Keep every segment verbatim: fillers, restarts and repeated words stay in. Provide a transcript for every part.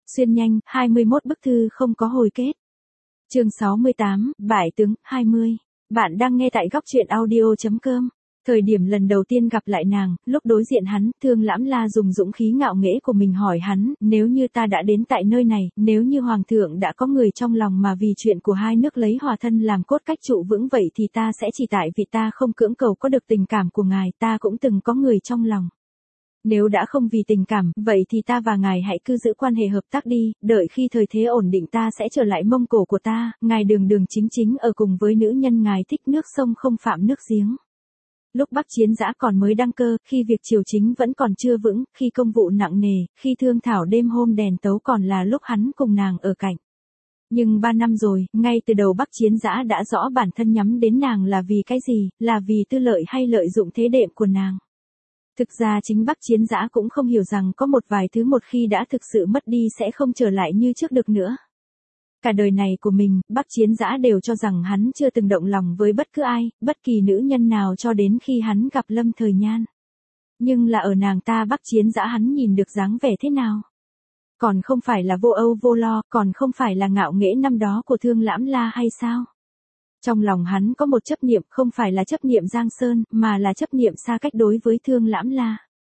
Xuyên nhanh, hai mươi mốt bức thư không có hồi kết. Chương sáu mươi tám, Bại tướng, hai mươi. Bạn đang nghe tại góc truyện audio chấm com. Thời điểm lần đầu tiên gặp lại nàng, lúc đối diện hắn, Thương Lãm La dùng dũng khí ngạo nghễ của mình hỏi hắn, nếu như ta đã đến tại nơi này, nếu như Hoàng thượng đã có người trong lòng mà vì chuyện của hai nước lấy hòa thân làm cốt cách trụ vững vậy thì ta sẽ chỉ tại vì ta không cưỡng cầu có được tình cảm của ngài, ta cũng từng có người trong lòng. Nếu đã không vì tình cảm, vậy thì ta và ngài hãy cứ giữ quan hệ hợp tác đi, đợi khi thời thế ổn định ta sẽ trở lại Mông Cổ của ta, ngài đường đường chính chính ở cùng với nữ nhân ngài thích nước sông không phạm nước giếng. Lúc Bắc Chiến Dã còn mới đăng cơ, khi việc triều chính vẫn còn chưa vững, khi công vụ nặng nề, khi thương thảo đêm hôm đèn tấu còn là lúc hắn cùng nàng ở cạnh. Nhưng ba năm rồi, ngay từ đầu Bắc Chiến Dã đã rõ bản thân nhắm đến nàng là vì cái gì, là vì tư lợi hay lợi dụng thế đệm của nàng. Thực ra chính Bắc Chiến Dã cũng không hiểu rằng có một vài thứ một khi đã thực sự mất đi sẽ không trở lại như trước được nữa. Cả đời này của mình, Bắc Chiến Dã đều cho rằng hắn chưa từng động lòng với bất cứ ai, bất kỳ nữ nhân nào cho đến khi hắn gặp Lâm Thời Nhan. Nhưng là ở nàng ta Bắc Chiến Dã hắn nhìn được dáng vẻ thế nào? Còn không phải là vô âu vô lo, còn không phải là ngạo nghễ năm đó của Thương Lãm La hay sao? Trong lòng hắn có một chấp niệm, không phải là chấp niệm Giang Sơn, mà là chấp niệm xa cách đối với Thương Lãm La.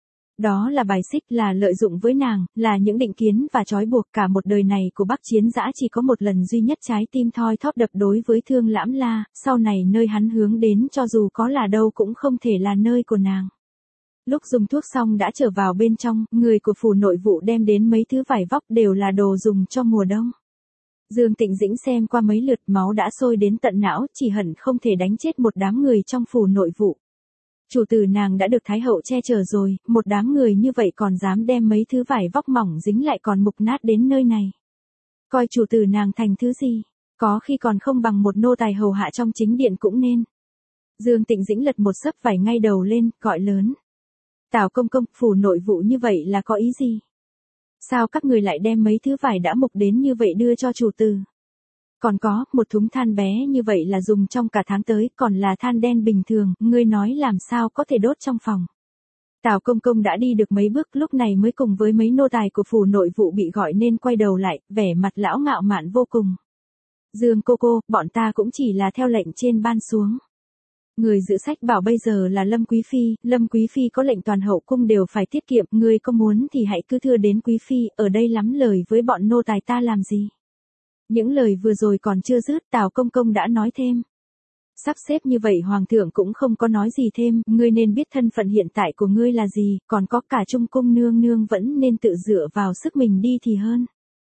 Đó là bài xích, là lợi dụng với nàng, là những định kiến và trói buộc. Cả một đời này của Bắc Chiến Dã chỉ có một lần duy nhất trái tim thoi thóp đập đối với Thương Lãm La, sau này nơi hắn hướng đến cho dù có là đâu cũng không thể là nơi của nàng. Lúc dùng thuốc xong đã trở vào bên trong, người của phủ nội vụ đem đến mấy thứ vải vóc đều là đồ dùng cho mùa đông. Dương Tịnh Dĩnh xem qua mấy lượt, máu đã sôi đến tận não, chỉ hận không thể đánh chết một đám người trong phủ nội vụ. Chủ tử nàng đã được Thái hậu che chở rồi, một đám người như vậy còn dám đem mấy thứ vải vóc mỏng dính lại còn mục nát đến nơi này. Coi chủ tử nàng thành thứ gì, có khi còn không bằng một nô tài hầu hạ trong chính điện cũng nên. Dương Tịnh Dĩnh lật một xấp vải ngay đầu lên, gọi lớn. Tào công công, phủ nội vụ như vậy là có ý gì? Sao các người lại đem mấy thứ vải đã mục đến như vậy đưa cho chủ tử? Còn có, một thúng than bé như vậy là dùng trong cả tháng tới, còn là than đen bình thường, ngươi nói làm sao có thể đốt trong phòng. Tào công công đã đi được mấy bước lúc này mới cùng với mấy nô tài của phủ nội vụ bị gọi nên quay đầu lại, vẻ mặt lão ngạo mạn vô cùng. Dương cô cô, bọn ta cũng chỉ là theo lệnh trên ban xuống. Người giữ sách bảo bây giờ là Lâm Quý Phi, Lâm Quý Phi có lệnh toàn hậu cung đều phải tiết kiệm, ngươi có muốn thì hãy cứ thưa đến Quý Phi, ở đây lắm lời với bọn nô tài ta làm gì. Những lời vừa rồi còn chưa dứt, Tào công công đã nói thêm. Sắp xếp như vậy hoàng thượng cũng không có nói gì thêm, ngươi nên biết thân phận hiện tại của ngươi là gì, còn có cả trung cung nương nương vẫn nên tự dựa vào sức mình đi thì hơn.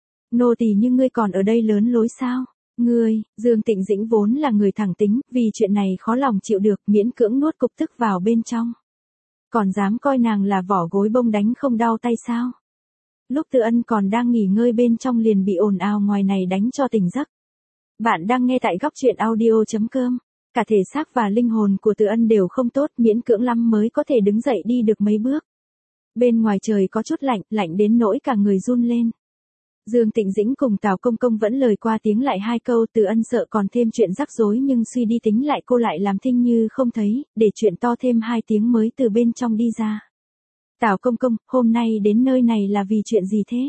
Nô tỳ như ngươi còn ở đây lớn lối sao? Ngươi, Dương Tịnh Dĩnh vốn là người thẳng tính, vì chuyện này khó lòng chịu được, miễn cưỡng nuốt cục tức vào bên trong. Còn dám coi nàng là vỏ gối bông đánh không đau tay sao? Lúc Từ Ân còn đang nghỉ ngơi bên trong liền bị ồn ào ngoài này đánh cho tỉnh giấc. Bạn đang nghe tại góc truyện audio chấm com. Cả thể xác và linh hồn của Từ Ân đều không tốt, miễn cưỡng lắm mới có thể đứng dậy đi được mấy bước. Bên ngoài trời có chút lạnh, lạnh đến nỗi cả người run lên. Dương Tịnh Dĩnh cùng Tào công công vẫn lời qua tiếng lại hai câu, Từ Ân sợ còn thêm chuyện rắc rối nhưng suy đi tính lại cô lại làm thinh như không thấy, để chuyện to thêm hai tiếng mới từ bên trong đi ra. Tào công công, hôm nay đến nơi này là vì chuyện gì thế?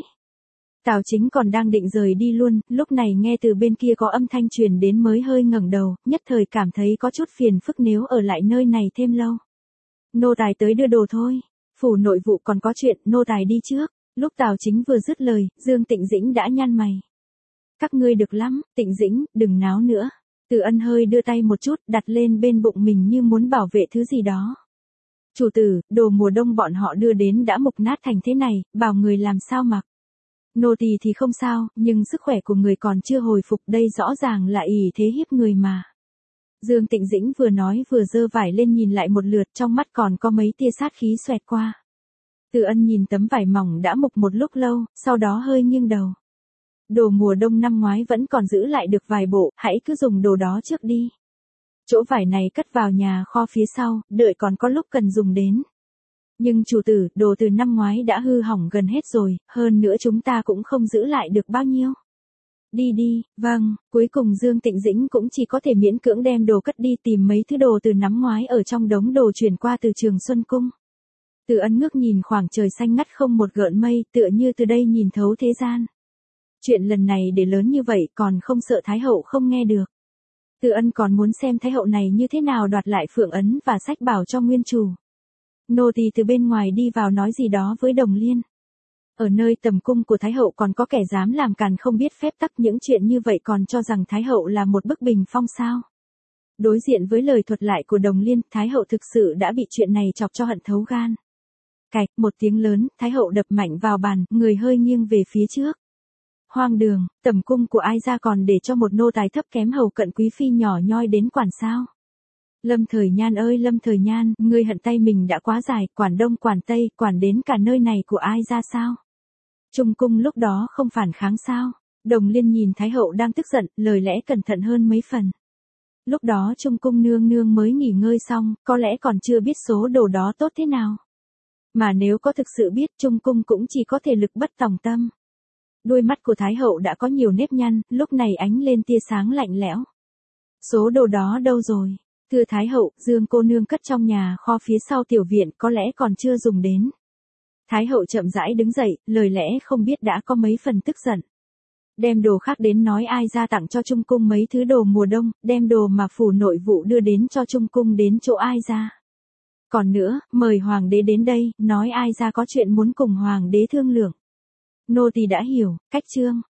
Tào Chính còn đang định rời đi luôn, lúc này nghe từ bên kia có âm thanh truyền đến mới hơi ngẩng đầu, nhất thời cảm thấy có chút phiền phức nếu ở lại nơi này thêm lâu. Nô tài tới đưa đồ thôi, phủ nội vụ còn có chuyện, nô tài đi trước. Lúc Tào Chính vừa dứt lời, Dương Tịnh Dĩnh đã nhăn mày. Các ngươi được lắm, Tịnh Dĩnh, đừng náo nữa. Từ Ân hơi đưa tay một chút, đặt lên bên bụng mình như muốn bảo vệ thứ gì đó. Chủ tử, đồ mùa đông bọn họ đưa đến đã mục nát thành thế này, bảo người làm sao mặc. Nô tỳ thì không sao, nhưng sức khỏe của người còn chưa hồi phục, đây rõ ràng là ỷ thế hiếp người mà. Dương Tịnh Dĩnh vừa nói vừa giơ vải lên nhìn lại một lượt, trong mắt còn có mấy tia sát khí xoẹt qua. Từ Ân nhìn tấm vải mỏng đã mục một lúc lâu, sau đó hơi nghiêng đầu. Đồ mùa đông năm ngoái vẫn còn giữ lại được vài bộ, hãy cứ dùng đồ đó trước đi. Chỗ vải này cất vào nhà kho phía sau, đợi còn có lúc cần dùng đến. Nhưng chủ tử, đồ từ năm ngoái đã hư hỏng gần hết rồi, hơn nữa chúng ta cũng không giữ lại được bao nhiêu. Đi đi, vâng, cuối cùng Dương Tịnh Dĩnh cũng chỉ có thể miễn cưỡng đem đồ cất đi tìm mấy thứ đồ từ năm ngoái ở trong đống đồ chuyển qua từ Trường Xuân Cung. Từ Ân ngước nhìn khoảng trời xanh ngắt không một gợn mây, tựa như từ đây nhìn thấu thế gian. Chuyện lần này để lớn như vậy còn không sợ Thái hậu không nghe được. Từ Ân còn muốn xem Thái hậu này như thế nào đoạt lại phượng ấn và sách bảo cho nguyên chủ. Nô tỳ từ bên ngoài đi vào nói gì đó với Đồng Liên. Ở nơi tầm cung của Thái hậu còn có kẻ dám làm càn không biết phép tắc, những chuyện như vậy còn cho rằng Thái hậu là một bức bình phong sao. Đối diện với lời thuật lại của Đồng Liên, Thái hậu thực sự đã bị chuyện này chọc cho hận thấu gan. Cạch, một tiếng lớn, Thái hậu đập mạnh vào bàn, người hơi nghiêng về phía trước. Hoang đường, tầm cung của ai ra còn để cho một nô tài thấp kém hầu cận quý phi nhỏ nhoi đến quản sao? Lâm Thời Nhan ơi Lâm Thời Nhan, ngươi hận tay mình đã quá dài, quản đông quản tây, quản đến cả nơi này của ai ra sao? Trung cung lúc đó không phản kháng sao? Đồng Liên nhìn Thái hậu đang tức giận, lời lẽ cẩn thận hơn mấy phần. Lúc đó Trung cung nương nương mới nghỉ ngơi xong, có lẽ còn chưa biết số đồ đó tốt thế nào. Mà nếu có thực sự biết, Trung cung cũng chỉ có thể lực bất tòng tâm. Đôi mắt của Thái hậu đã có nhiều nếp nhăn, lúc này ánh lên tia sáng lạnh lẽo. Số đồ đó đâu rồi? Thưa Thái hậu, Dương cô nương cất trong nhà kho phía sau tiểu viện, có lẽ còn chưa dùng đến. Thái hậu chậm rãi đứng dậy, lời lẽ không biết đã có mấy phần tức giận. Đem đồ khác đến nói ai ra tặng cho Trung cung mấy thứ đồ mùa đông, đem đồ mà phủ nội vụ đưa đến cho Trung cung đến chỗ ai ra. Còn nữa, mời hoàng đế đến đây, nói ai ra có chuyện muốn cùng hoàng đế thương lượng. Nô tỳ đã hiểu, cách trương.